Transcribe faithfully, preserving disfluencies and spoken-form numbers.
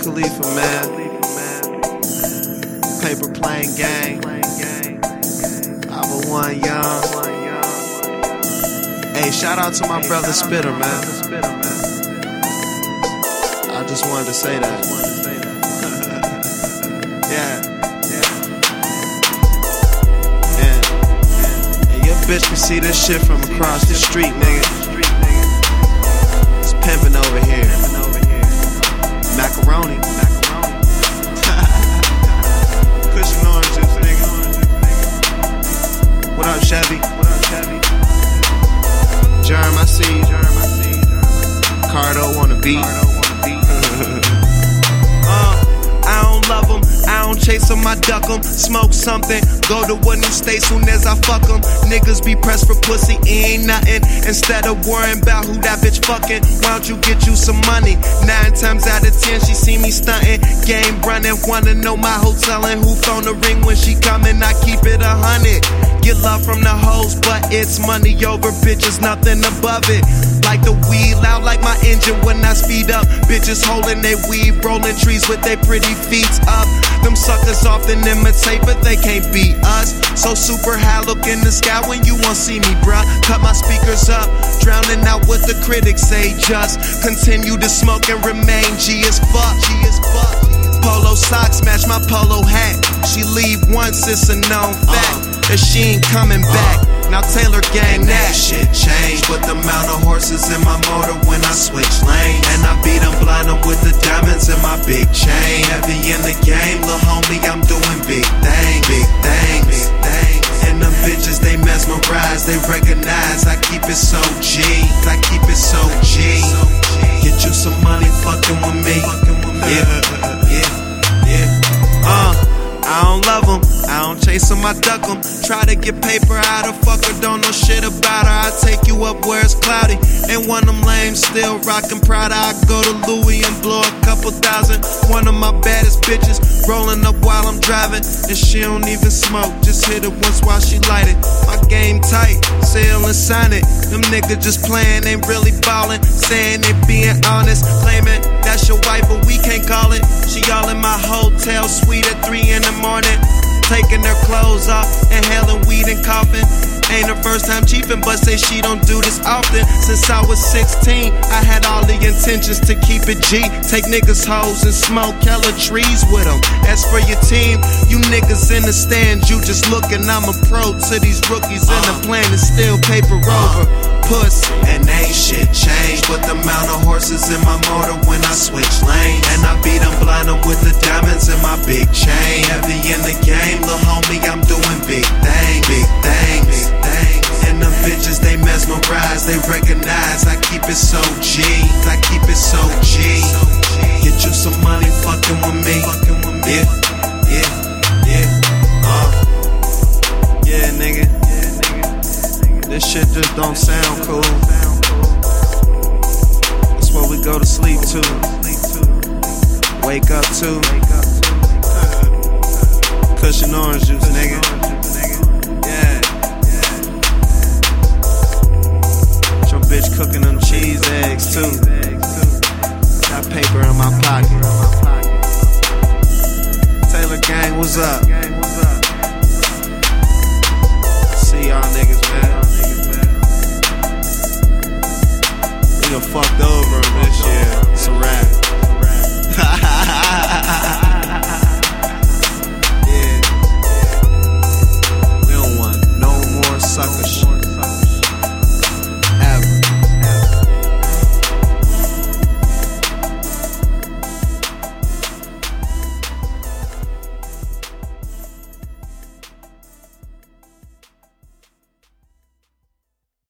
Khalifa, man. Paper Plane Gang. five oh one Young. Hey, shout out to my brother Spitter, man. I just wanted to say that. Yeah. Yeah. And your bitch can see this shit from across the street, nigga. It's pimpin' over here. Macaroni. Cushion orange juice, nigga. What up, Chevy? What up, Chevy? Germ, I see you. Cardo on the beat. uh, I don't love them, I don't chase them, I duck them. Smoke something, go to a new state soon as I fuck them. Niggas be pressed for pussy, it ain't nothing. Instead of worrying about who that bitch fucking, why don't you get you some money? Nine times out of ten, she see me stunting. Game running, wanna know my hotel and who phone the ring when she coming. I keep it a hundred. Get love from the hoes, but it's money over bitches, nothing above it. Like the weed, loud like my engine when I speed up. Bitches holding they weed, rolling trees with their pretty feet up. Them suckers often imitate, but they can't beat us. So super high, look in the sky when you won't see me, bruh. Cut my speakers up, drowning out what the critics say. Just continue to smoke and remain G as fuck. G as fuck. Polo socks match my polo hat. She leave once, it's a known fact. That she ain't coming back. Now Taylor gang that. that shit changed with the amount of horses in my motor when I switch lanes. And I beat them blind up with the diamonds in my big chain. Heavy in the game, lil' homie, I'm doing big things. Big things, big things. And them bitches, they mesmerize, they recognize. I keep it so G, I keep it so G. Get you some money fucking with me. Yeah, yeah, yeah. Uh. I don't love them, I don't chase them, I duck them. Try to get paper out of fucker, don't know shit about her. I take you up where it's cloudy. Ain't one of them lames, still rockin' Prada. I go to Louis and blow a couple thousand. One of my baddest bitches, rolling up while I'm driving. And she don't even smoke, just hit it once while she light it. My game tight, sell and sign it. Them niggas just playin', ain't really ballin'. Saying they being honest, claiming that's your wife, but we can't call it. She all in my hotel suite at three in the morning, taking her clothes off, inhaling weed and coughing. Ain't her first time chiefin', but say she don't do this often. Since I was sixteen, I had all the intentions to keep it G. Take niggas' hoes and smoke hella trees with them. As for your team, you niggas in the stands, you just looking. I'm a pro to these rookies, and the plan is still paper over. Puss. And ain't shit changed with the amount of horses in my motor when I switch lanes. And I beat them blind up with the diamonds in my big chain. Heavy in the game, lil' homie, I'm doing big things. Big things, big things. And them bitches, they mesmerize, they recognize. I keep it so G, I keep it so G. Get you some money fucking with me. Yeah, yeah, yeah. Uh. Yeah, nigga. This shit just don't sound cool. That's what we go to sleep to, wake up to. Cushion orange juice, nigga. Yeah. Your bitch cooking them cheese eggs too. Got paper in my pocket. Taylor gang, what's up? See y'all niggas, man. We done fucked over this year. It's a wrap.